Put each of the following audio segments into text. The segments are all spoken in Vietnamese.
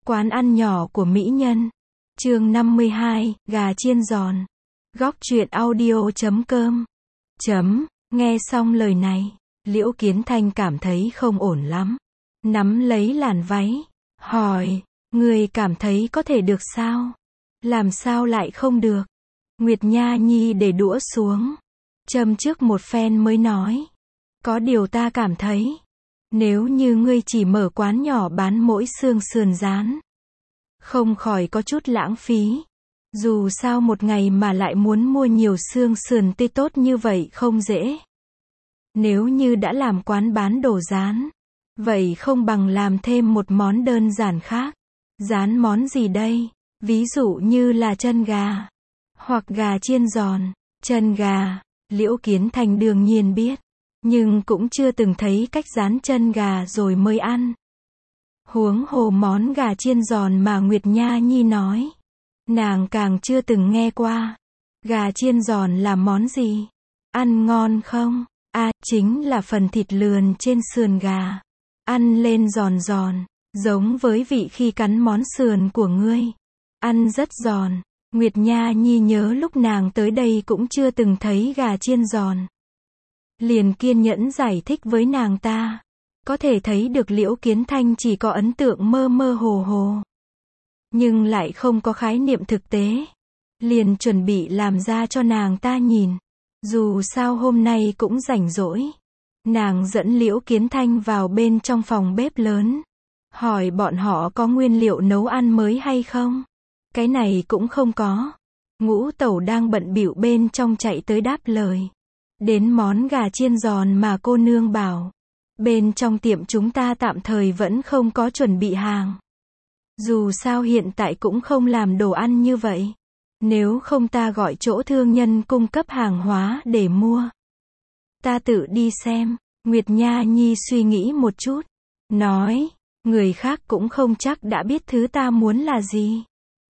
Quán ăn nhỏ của mỹ nhân. Chương 52, gà chiên giòn. Góc truyện audio.com. Nghe xong lời này, Liễu Kiến Thanh cảm thấy không ổn lắm. Nắm lấy làn váy, hỏi, người cảm thấy có thể được sao? Làm sao lại không được? Nguyệt Nha Nhi để đũa xuống, châm trước một phen mới nói. Có điều ta cảm thấy, nếu như ngươi chỉ mở quán nhỏ bán mỗi xương sườn rán, không khỏi có chút lãng phí. Dù sao một ngày mà lại muốn mua nhiều xương sườn tươi tốt như vậy không dễ. Nếu như đã làm quán bán đồ rán, vậy không bằng làm thêm một món đơn giản khác. Rán món gì đây? Ví dụ như là chân gà, hoặc gà chiên giòn. Chân gà, Liễu Kiến Thanh đương nhiên biết, nhưng cũng chưa từng thấy cách rán chân gà rồi mới ăn. Huống hồ món gà chiên giòn mà Nguyệt Nha Nhi nói, nàng càng chưa từng nghe qua. Gà chiên giòn là món gì? Ăn ngon không? Chính là phần thịt lườn trên sườn gà. Ăn lên giòn giòn, giống với vị khi cắn món sườn của ngươi. Ăn rất giòn. Nguyệt Nha Nhi nhớ lúc nàng tới đây cũng chưa từng thấy gà chiên giòn. Liền kiên nhẫn giải thích với nàng ta. Có thể thấy được Liễu Kiến Thanh chỉ có ấn tượng mơ mơ hồ hồ, nhưng lại không có khái niệm thực tế. Liền chuẩn bị làm ra cho nàng ta nhìn. Dù sao hôm nay cũng rảnh rỗi, nàng dẫn Liễu Kiến Thanh vào bên trong phòng bếp lớn, hỏi bọn họ có nguyên liệu nấu ăn mới hay không. Cái này cũng không có. Ngũ tẩu đang bận bịu bên trong chạy tới đáp lời. Đến món gà chiên giòn mà cô nương bảo, bên trong tiệm chúng ta tạm thời vẫn không có chuẩn bị hàng. Dù sao hiện tại cũng không làm đồ ăn như vậy. Nếu không ta gọi chỗ thương nhân cung cấp hàng hóa để mua. Ta tự đi xem. Nguyệt Nha Nhi suy nghĩ một chút, nói, người khác cũng không chắc đã biết thứ ta muốn là gì.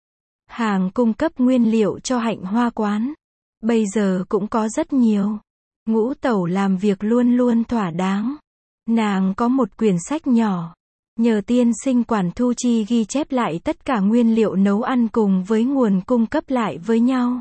Hàng cung cấp nguyên liệu cho Hạnh Hoa quán, bây giờ cũng có rất nhiều. Ngũ tẩu làm việc luôn luôn thỏa đáng. Nàng có một quyển sách nhỏ, nhờ tiên sinh quản thu chi ghi chép lại tất cả nguyên liệu nấu ăn cùng với nguồn cung cấp lại với nhau.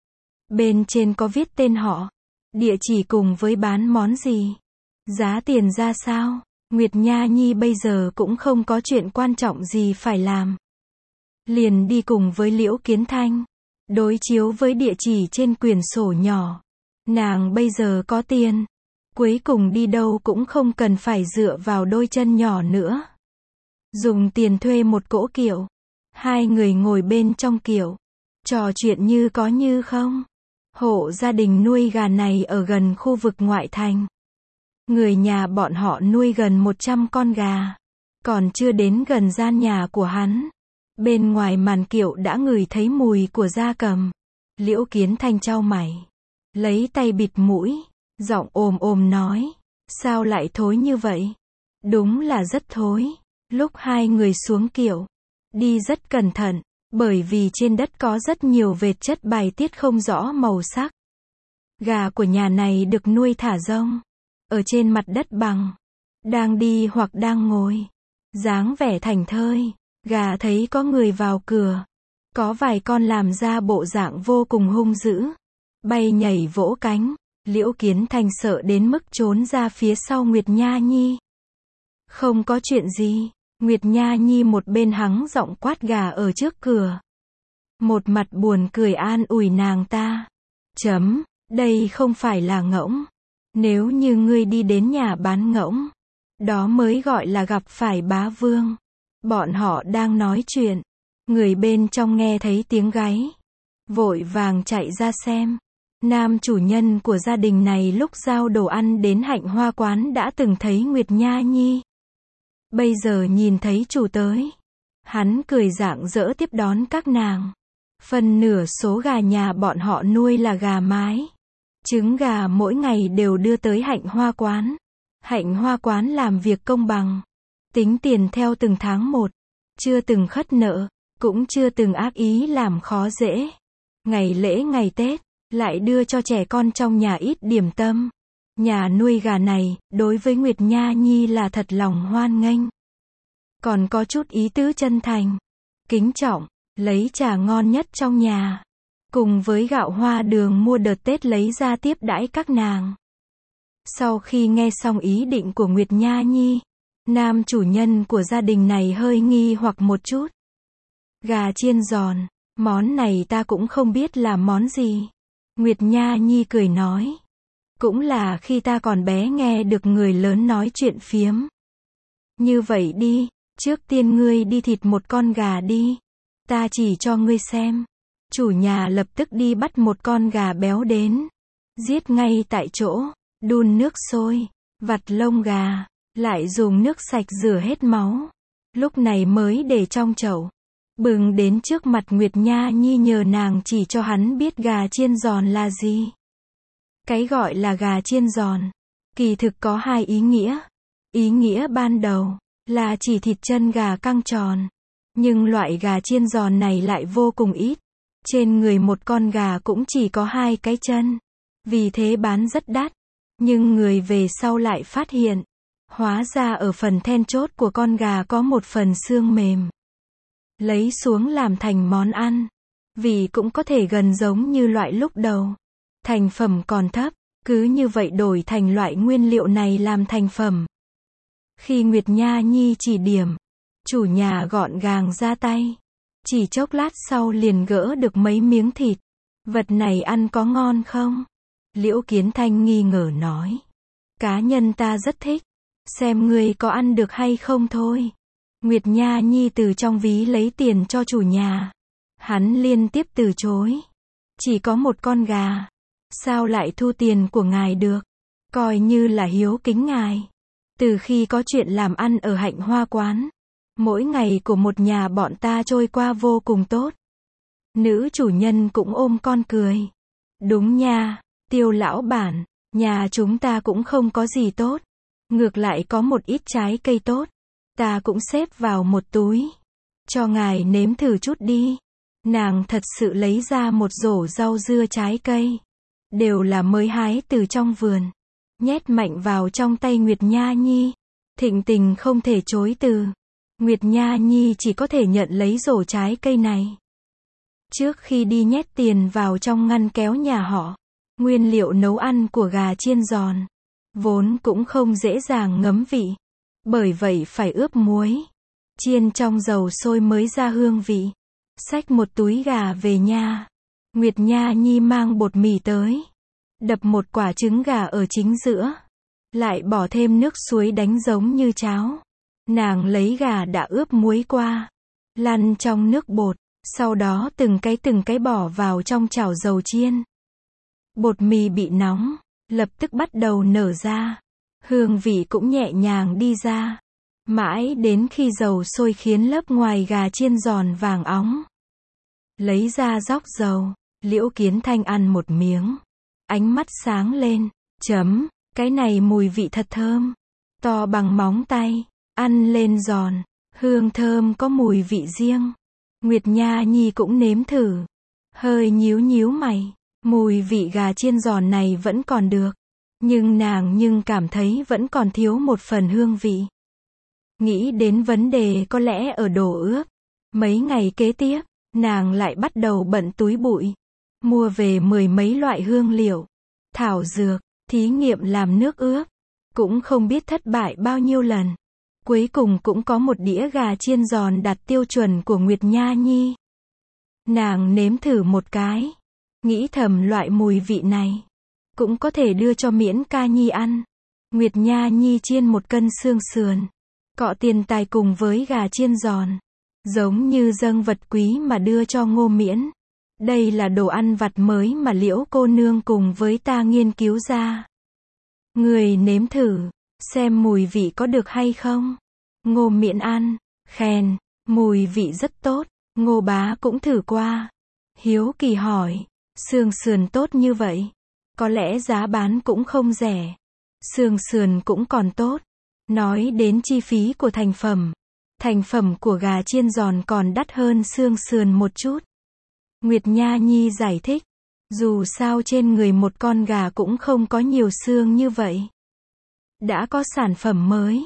Bên trên có viết tên họ, địa chỉ cùng với bán món gì, giá tiền ra sao. Nguyệt Nha Nhi bây giờ cũng không có chuyện quan trọng gì phải làm. Liền đi cùng với Liễu Kiến Thanh, đối chiếu với địa chỉ trên quyển sổ nhỏ. Nàng bây giờ có tiền, cuối cùng đi đâu cũng không cần phải dựa vào đôi chân nhỏ nữa. Dùng tiền thuê một cỗ kiệu, hai người ngồi bên trong kiệu, trò chuyện như có như không. Hộ gia đình nuôi gà này ở gần khu vực ngoại thành. Người nhà bọn họ nuôi gần 100 con gà, còn chưa đến gần gian nhà của hắn. Bên ngoài màn kiệu đã ngửi thấy mùi của gia cầm. Liễu Kiến Thanh chau mày, lấy tay bịt mũi, giọng ồm ồm nói, sao lại thối như vậy? Đúng là rất thối. Lúc hai người xuống kiệu, đi rất cẩn thận, bởi vì trên đất có rất nhiều vệt chất bài tiết không rõ màu sắc. Gà của nhà này được nuôi thả rông, ở trên mặt đất bằng, đang đi hoặc đang ngồi, dáng vẻ thảnh thơi. Gà thấy có người vào cửa, có vài con làm ra bộ dạng vô cùng hung dữ, bay nhảy vỗ cánh. Liễu Kiến Thanh sợ đến mức trốn ra phía sau Nguyệt Nha Nhi. Không có chuyện gì. Nguyệt Nha Nhi một bên hắng giọng quát gà ở trước cửa, một mặt buồn cười an ủi nàng ta. Đây không phải là ngỗng. Nếu như ngươi đi đến nhà bán ngỗng, đó mới gọi là gặp phải bá vương. Bọn họ đang nói chuyện, người bên trong nghe thấy tiếng gáy, vội vàng chạy ra xem. Nam chủ nhân của gia đình này lúc giao đồ ăn đến Hạnh Hoa quán đã từng thấy Nguyệt Nha Nhi. Bây giờ nhìn thấy chủ tới, hắn cười rạng rỡ tiếp đón các nàng. Phần nửa số gà nhà bọn họ nuôi là gà mái. Trứng gà mỗi ngày đều đưa tới Hạnh Hoa quán. Hạnh Hoa quán làm việc công bằng, tính tiền theo từng tháng một, chưa từng khất nợ, cũng chưa từng ác ý làm khó dễ. Ngày lễ ngày Tết, lại đưa cho trẻ con trong nhà ít điểm tâm. Nhà nuôi gà này, đối với Nguyệt Nha Nhi là thật lòng hoan nghênh. còn có chút ý tứ chân thành, kính trọng, lấy trà ngon nhất trong nhà, cùng với gạo hoa đường mua đợt Tết lấy ra tiếp đãi các nàng. Sau khi nghe xong ý định của Nguyệt Nha Nhi, nam chủ nhân của gia đình này hơi nghi hoặc một chút. Gà chiên giòn, món này ta cũng không biết là món gì. Nguyệt Nha Nhi cười nói. Cũng là khi ta còn bé nghe được người lớn nói chuyện phiếm. Như vậy đi, trước tiên ngươi đi thịt một con gà đi. Ta chỉ cho ngươi xem. Chủ nhà lập tức đi bắt một con gà béo đến. Giết ngay tại chỗ, đun nước sôi, vặt lông gà, lại dùng nước sạch rửa hết máu. Lúc này mới để trong chậu. Bừng đến trước mặt Nguyệt Nha Nhi nhờ nàng chỉ cho hắn biết gà chiên giòn là gì. Cái gọi là gà chiên giòn, kỳ thực có hai ý nghĩa. Ý nghĩa ban đầu, là chỉ thịt chân gà căng tròn. Nhưng loại gà chiên giòn này lại vô cùng ít. Trên người một con gà cũng chỉ có 2 cái chân. Vì thế bán rất đắt. Nhưng người về sau lại phát hiện. Hóa ra ở phần then chốt của con gà có một phần xương mềm. Lấy xuống làm thành món ăn. Vì cũng có thể gần giống như loại lúc đầu. Thành phẩm còn thấp. Cứ như vậy đổi thành loại nguyên liệu này làm thành phẩm. Khi Nguyệt Nha Nhi chỉ điểm, chủ nhà gọn gàng ra tay. Chỉ chốc lát sau liền gỡ được mấy miếng thịt. Vật này ăn có ngon không? Liễu Kiến Thanh nghi ngờ nói. Cá nhân ta rất thích. Xem ngươi có ăn được hay không thôi. Nguyệt Nha Nhi từ trong ví lấy tiền cho chủ nhà. Hắn liên tiếp từ chối. Chỉ có một con gà. Sao lại thu tiền của ngài được? Coi như là hiếu kính ngài. Từ khi có chuyện làm ăn ở Hạnh Hoa quán, mỗi ngày của một nhà bọn ta trôi qua vô cùng tốt. Nữ chủ nhân cũng ôm con cười. Đúng nha, Tiêu lão bản, nhà chúng ta cũng không có gì tốt. Ngược lại có một ít trái cây tốt. Ta cũng xếp vào một túi. Cho ngài nếm thử chút đi. Nàng thật sự lấy ra một rổ rau dưa trái cây. Đều là mới hái từ trong vườn. Nhét mạnh vào trong tay Nguyệt Nha Nhi. Thịnh tình không thể chối từ. Nguyệt Nha Nhi chỉ có thể nhận lấy rổ trái cây này. Trước khi đi nhét tiền vào trong ngăn kéo nhà họ. Nguyên liệu nấu ăn của gà chiên giòn. Vốn cũng không dễ dàng ngấm vị. Bởi vậy phải ướp muối. Chiên trong dầu sôi mới ra hương vị. Xách một túi gà về nhà. Nguyệt Nha Nhi mang bột mì tới. Đập một quả trứng gà ở chính giữa. Lại bỏ thêm nước suối đánh giống như cháo. Nàng lấy gà đã ướp muối qua. Lăn trong nước bột. Sau đó từng cái bỏ vào trong chảo dầu chiên. Bột mì bị nóng. Lập tức bắt đầu nở ra. Hương vị cũng nhẹ nhàng đi ra. Mãi đến khi dầu sôi khiến lớp ngoài gà chiên giòn vàng óng. Lấy ra róc dầu. Liễu Kiến Thanh ăn một miếng. Ánh mắt sáng lên. Chấm, cái này mùi vị thật thơm. To bằng móng tay. Ăn lên giòn. Hương thơm có mùi vị riêng. Nguyệt Nha Nhi cũng nếm thử. Hơi nhíu mày. Mùi vị gà chiên giòn này vẫn còn được. Nhưng nàng cảm thấy vẫn còn thiếu một phần hương vị. Nghĩ đến vấn đề có lẽ ở đồ ướp. Mấy ngày kế tiếp, nàng lại bắt đầu bận túi bụi. Mua về 10 mấy loại hương liệu. Thảo dược, thí nghiệm làm nước ướp. Cũng không biết thất bại bao nhiêu lần. Cuối cùng cũng có một đĩa gà chiên giòn đạt tiêu chuẩn của Nguyệt Nha Nhi. Nàng nếm thử một cái. Nghĩ thầm loại mùi vị này. Cũng có thể đưa cho Miễn Ca Nhi ăn. Nguyệt Nha Nhi chiên 1 cân xương sườn. Cọ tiền tài cùng với gà chiên giòn. Giống như dâng vật quý mà đưa cho Ngô Miễn. Đây là đồ ăn vặt mới mà Liễu cô nương cùng với ta nghiên cứu ra. Người nếm thử. Xem mùi vị có được hay không. Ngô Miễn ăn. Khen. Mùi vị rất tốt. Ngô bá cũng thử qua. Hiếu kỳ hỏi. Xương sườn tốt như vậy. Có lẽ giá bán cũng không rẻ. Xương sườn cũng còn tốt. Nói đến chi phí của thành phẩm. Thành phẩm của gà chiên giòn còn đắt hơn xương sườn một chút. Nguyệt Nha Nhi giải thích. Dù sao trên người một con gà cũng không có nhiều xương như vậy. Đã có sản phẩm mới.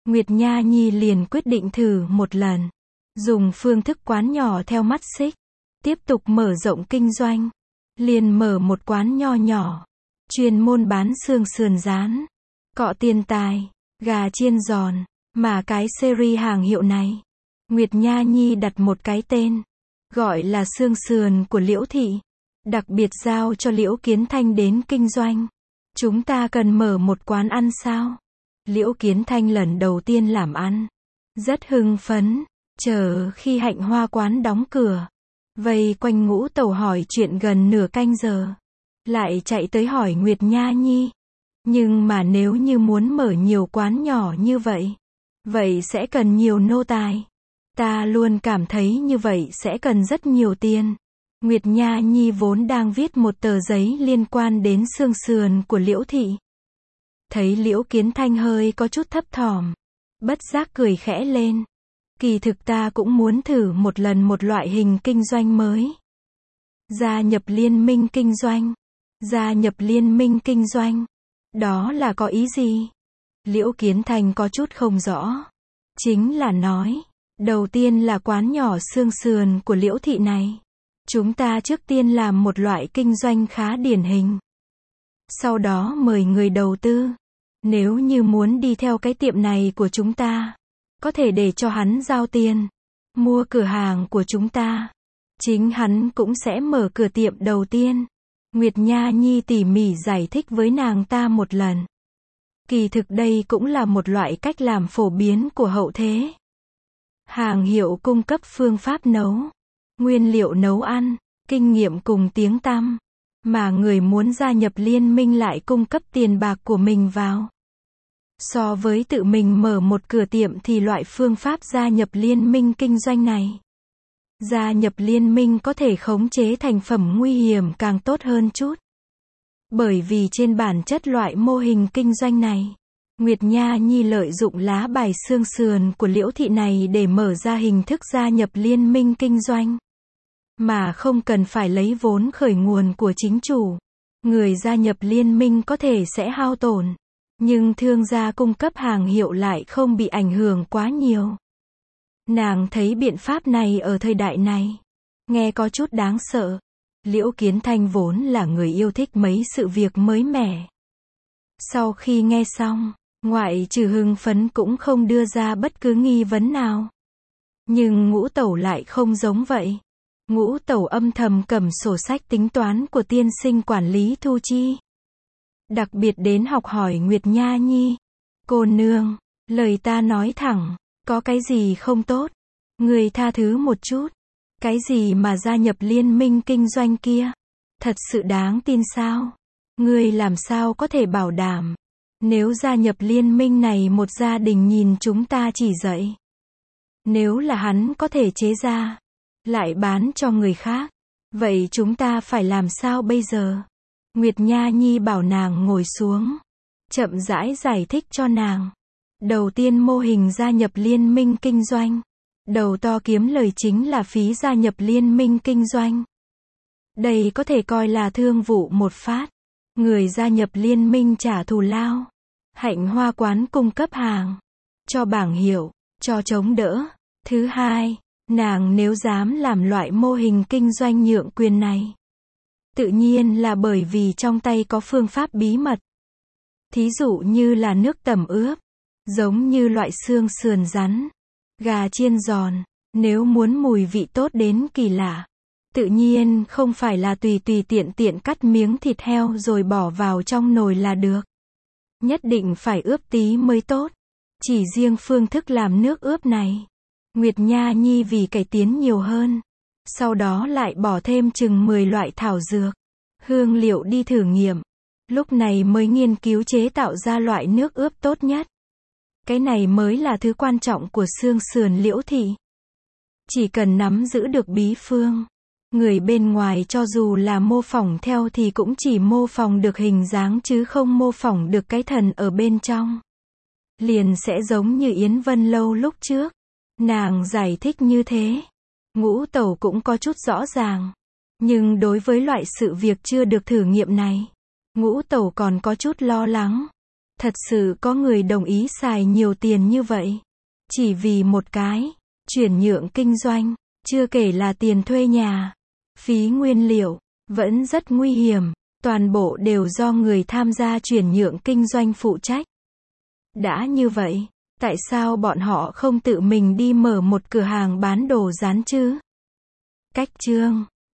Nguyệt Nha Nhi liền quyết định thử một lần. Dùng phương thức quán nhỏ theo mắt xích. Tiếp tục mở rộng kinh doanh. Liền mở một quán nho nhỏ. Chuyên môn bán xương sườn rán, cọ tiền tài, gà chiên giòn. Mà cái series hàng hiệu này, Nguyệt Nha Nhi đặt một cái tên. Gọi là xương sườn của Liễu Thị. Đặc biệt giao cho Liễu Kiến Thanh đến kinh doanh. Chúng ta cần mở một quán ăn sao? Liễu Kiến Thanh lần đầu tiên làm ăn. Rất hưng phấn. Chờ khi Hạnh Hoa quán đóng cửa. Vây quanh Ngũ Tẩu hỏi chuyện gần nửa canh giờ. Lại chạy tới hỏi Nguyệt Nha Nhi. Nhưng mà nếu như muốn mở nhiều quán nhỏ như vậy. Vậy sẽ cần nhiều nô tài. Ta luôn cảm thấy như vậy sẽ cần rất nhiều tiền. Nguyệt Nha Nhi vốn đang viết một tờ giấy liên quan đến xương sườn của Liễu Thị. Thấy Liễu Kiến Thanh hơi có chút thấp thỏm. Bất giác cười khẽ lên. Kỳ thực ta cũng muốn thử một lần một loại hình kinh doanh mới. Gia nhập liên minh kinh doanh. Gia nhập liên minh kinh doanh. Đó là có ý gì? Liễu Kiến Thanh có chút không rõ. Chính là nói. Đầu tiên là quán nhỏ xương sườn của Liễu Thị này. Chúng ta trước tiên làm một loại kinh doanh khá điển hình. Sau đó mời người đầu tư. Nếu như muốn đi theo cái tiệm này của chúng ta. Có thể để cho hắn giao tiền. Mua cửa hàng của chúng ta. Chính hắn cũng sẽ mở cửa tiệm đầu tiên. Nguyệt Nha Nhi tỉ mỉ giải thích với nàng ta một lần. Kỳ thực đây cũng là một loại cách làm phổ biến của hậu thế. Hàng hiệu cung cấp phương pháp nấu, nguyên liệu nấu ăn, kinh nghiệm cùng tiếng tăm. Mà người muốn gia nhập liên minh lại cung cấp tiền bạc của mình vào. So với tự mình mở một cửa tiệm thì loại phương pháp gia nhập liên minh kinh doanh này. Gia nhập liên minh có thể khống chế thành phẩm nguy hiểm càng tốt hơn chút. Bởi vì trên bản chất loại mô hình kinh doanh này, Nguyệt Nha Nhi lợi dụng lá bài xương sườn của Liễu Thị này để mở ra hình thức gia nhập liên minh kinh doanh. Mà không cần phải lấy vốn khởi nguồn của chính chủ. Người gia nhập liên minh có thể sẽ hao tổn. Nhưng thương gia cung cấp hàng hiệu lại không bị ảnh hưởng quá nhiều. Nàng thấy biện pháp này ở thời đại này. Nghe có chút đáng sợ. Liễu Kiến Thanh vốn là người yêu thích mấy sự việc mới mẻ. Sau khi nghe xong, ngoại trừ hưng phấn cũng không đưa ra bất cứ nghi vấn nào. Nhưng Ngũ Tẩu lại không giống vậy. Ngũ Tẩu âm thầm cầm sổ sách tính toán của tiên sinh quản lý thu chi. Đặc biệt đến học hỏi Nguyệt Nha Nhi. Cô nương, lời ta nói thẳng, có cái gì không tốt? Người tha thứ một chút. Cái gì mà gia nhập liên minh kinh doanh kia? Thật sự đáng tin sao? Người làm sao có thể bảo đảm? Nếu gia nhập liên minh này một gia đình nhìn chúng ta chỉ dạy. Nếu là hắn có thể chế ra, lại bán cho người khác. Vậy chúng ta phải làm sao bây giờ? Nguyệt Nha Nhi bảo nàng ngồi xuống. Chậm rãi giải thích cho nàng. Đầu tiên mô hình gia nhập liên minh kinh doanh. Đầu to kiếm lời chính là phí gia nhập liên minh kinh doanh. Đây có thể coi là thương vụ một phát. Người gia nhập liên minh trả thù lao. Hạnh Hoa quán cung cấp hàng. Cho bảng hiệu. Cho chống đỡ. Thứ hai, nàng nếu dám làm loại mô hình kinh doanh nhượng quyền này. Tự nhiên là bởi vì trong tay có phương pháp bí mật. Thí dụ như là nước tẩm ướp. Giống như loại xương sườn rắn. Gà chiên giòn. Nếu muốn mùi vị tốt đến kỳ lạ. Tự nhiên không phải là tùy tiện tiện cắt miếng thịt heo rồi bỏ vào trong nồi là được. Nhất định phải ướp tí mới tốt. Chỉ riêng phương thức làm nước ướp này. Nguyệt Nha Nhi vì cải tiến nhiều hơn. Sau đó lại bỏ thêm chừng 10 loại thảo dược. Hương liệu đi thử nghiệm. Lúc này mới nghiên cứu chế tạo ra loại nước ướp tốt nhất. Cái này mới là thứ quan trọng của xương sườn Liễu Thị. Chỉ cần nắm giữ được bí phương. Người bên ngoài cho dù là mô phỏng theo thì cũng chỉ mô phỏng được hình dáng chứ không mô phỏng được cái thần ở bên trong. Liền sẽ giống như Yến Vân Lâu lúc trước. Nàng giải thích như thế. Ngũ Tẩu cũng có chút rõ ràng. Nhưng đối với loại sự việc chưa được thử nghiệm này, Ngũ Tẩu còn có chút lo lắng. Thật sự có người đồng ý xài nhiều tiền như vậy. Chỉ vì một cái chuyển nhượng kinh doanh, chưa kể là tiền thuê nhà, phí nguyên liệu, vẫn rất nguy hiểm. Toàn bộ đều do người tham gia chuyển nhượng kinh doanh phụ trách. Đã như vậy, tại sao bọn họ không tự mình đi mở một cửa hàng bán đồ dán chứ? Cách chương